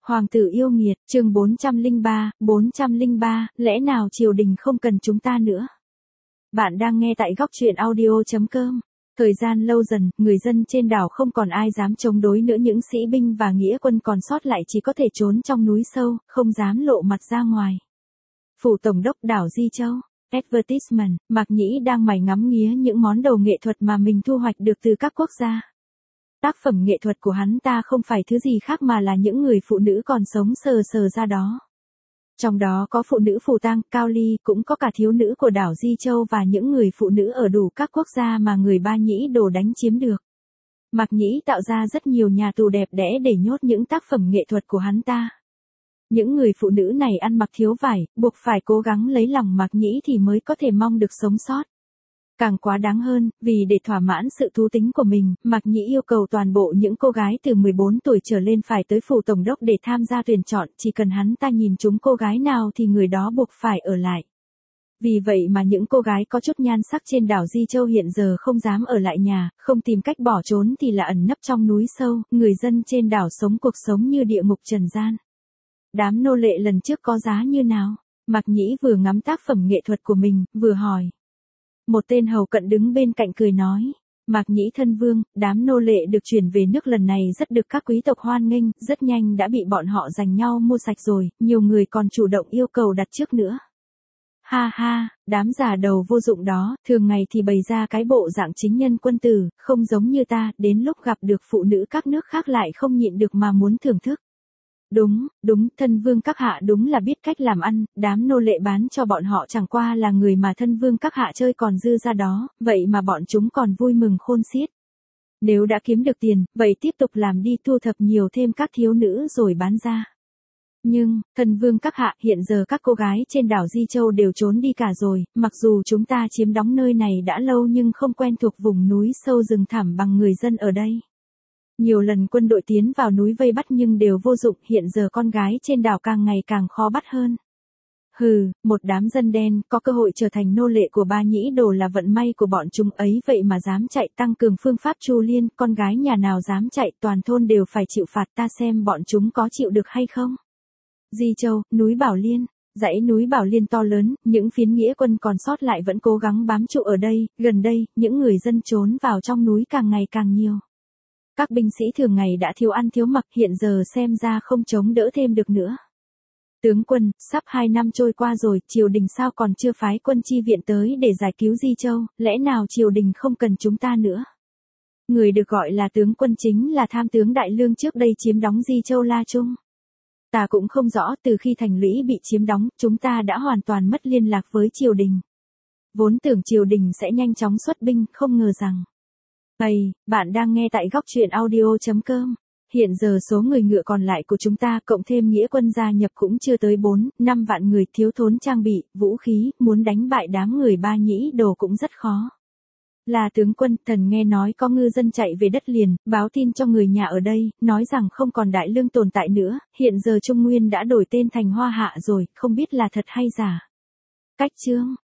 Hoàng tử yêu nghiệt, chương 403, lẽ nào triều đình không cần chúng ta nữa? Bạn đang nghe tại góc truyện audio.com. Thời gian lâu dần, người dân trên đảo không còn ai dám chống đối nữa, những sĩ binh và nghĩa quân còn sót lại chỉ có thể trốn trong núi sâu, không dám lộ mặt ra ngoài. Phủ tổng đốc đảo Di Châu. Advertisement, Mạc Nhĩ đang mải ngắm nghía những món đồ nghệ thuật mà mình thu hoạch được từ các quốc gia. Tác phẩm nghệ thuật của hắn ta không phải thứ gì khác mà là những người phụ nữ còn sống sờ ra đó. Trong đó có phụ nữ Phù Tang, Cao Ly, cũng có cả thiếu nữ của đảo Di Châu và những người phụ nữ ở đủ các quốc gia mà người Ba Nhĩ Đồ đánh chiếm được. Mạc Nhĩ tạo ra rất nhiều nhà tù đẹp đẽ để nhốt những tác phẩm nghệ thuật của hắn ta. Những người phụ nữ này ăn mặc thiếu vải, buộc phải cố gắng lấy lòng Mạc Nhĩ thì mới có thể mong được sống sót. Càng quá đáng hơn, vì để thỏa mãn sự thú tính của mình, Mạc Nhĩ yêu cầu toàn bộ những cô gái từ 14 tuổi trở lên phải tới phủ tổng đốc để tham gia tuyển chọn, chỉ cần hắn ta nhìn trúng cô gái nào thì người đó buộc phải ở lại. Vì vậy mà những cô gái có chút nhan sắc trên đảo Di Châu hiện giờ không dám ở lại nhà, không tìm cách bỏ trốn thì là ẩn nấp trong núi sâu, người dân trên đảo sống cuộc sống như địa ngục trần gian. Đám nô lệ lần trước có giá như nào? Mạc Nhĩ vừa ngắm tác phẩm nghệ thuật của mình, vừa hỏi. Một tên hầu cận đứng bên cạnh cười nói, Mạc Nhĩ thân vương, đám nô lệ được chuyển về nước lần này rất được các quý tộc hoan nghênh, rất nhanh đã bị bọn họ giành nhau mua sạch rồi, nhiều người còn chủ động yêu cầu đặt trước nữa. Ha ha, đám già đầu vô dụng đó, thường ngày thì bày ra cái bộ dạng chính nhân quân tử, không giống như ta, đến lúc gặp được phụ nữ các nước khác lại không nhịn được mà muốn thưởng thức. Đúng, thân vương các hạ đúng là biết cách làm ăn, đám nô lệ bán cho bọn họ chẳng qua là người mà thân vương các hạ chơi còn dư ra đó, vậy mà bọn chúng còn vui mừng khôn xiết. Nếu đã kiếm được tiền, vậy tiếp tục làm đi, thu thập nhiều thêm các thiếu nữ rồi bán ra. Nhưng, thân vương các hạ, hiện giờ các cô gái trên đảo Di Châu đều trốn đi cả rồi, mặc dù chúng ta chiếm đóng nơi này đã lâu nhưng không quen thuộc vùng núi sâu rừng thẳm bằng người dân ở đây. Nhiều lần quân đội tiến vào núi vây bắt nhưng đều vô dụng, hiện giờ con gái trên đảo càng ngày càng khó bắt hơn. Hừ, một đám dân đen, có cơ hội trở thành nô lệ của Ba Nhĩ Đồ là vận may của bọn chúng ấy, vậy mà dám chạy, tăng cường phương pháp Chu Liên, con gái nhà nào dám chạy, toàn thôn đều phải chịu phạt, ta xem bọn chúng có chịu được hay không. Di Châu, núi Bảo Liên. Dãy núi Bảo Liên to lớn, những phiến nghĩa quân còn sót lại vẫn cố gắng bám trụ ở đây, gần đây, những người dân trốn vào trong núi càng ngày càng nhiều. Các binh sĩ thường ngày đã thiếu ăn thiếu mặc, hiện giờ xem ra không chống đỡ thêm được nữa. Tướng quân, sắp 2 năm trôi qua rồi, triều đình sao còn chưa phái quân chi viện tới để giải cứu Di Châu, lẽ nào triều đình không cần chúng ta nữa? Người được gọi là tướng quân chính là tham tướng Đại Lương trước đây chiếm đóng Di Châu La Trung. Ta cũng không rõ, từ khi thành lũy bị chiếm đóng, chúng ta đã hoàn toàn mất liên lạc với triều đình. Vốn tưởng triều đình sẽ nhanh chóng xuất binh, không ngờ rằng. Bạn đang nghe tại góc truyện audio.com. Hiện giờ số người ngựa còn lại của chúng ta cộng thêm nghĩa quân gia nhập cũng chưa tới 4-5 vạn người, thiếu thốn trang bị, vũ khí, muốn đánh bại đám người Ba Nhĩ Đồ cũng rất khó. Là tướng quân, thần nghe nói có ngư dân chạy về đất liền, báo tin cho người nhà ở đây, nói rằng không còn Đại Lương tồn tại nữa, hiện giờ Trung Nguyên đã đổi tên thành Hoa Hạ rồi, không biết là thật hay giả. Cách chương,